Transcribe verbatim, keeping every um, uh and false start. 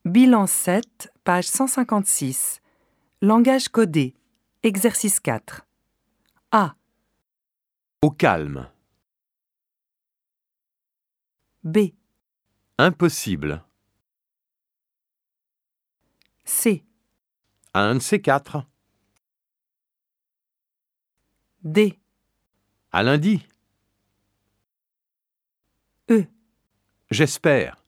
Bilan sept, page cent cinquante-six. Langage codé. Exercice quatre. A. Au calme. B. Impossible. C. À un de ces quatre. D. À lundi. E. J'espère.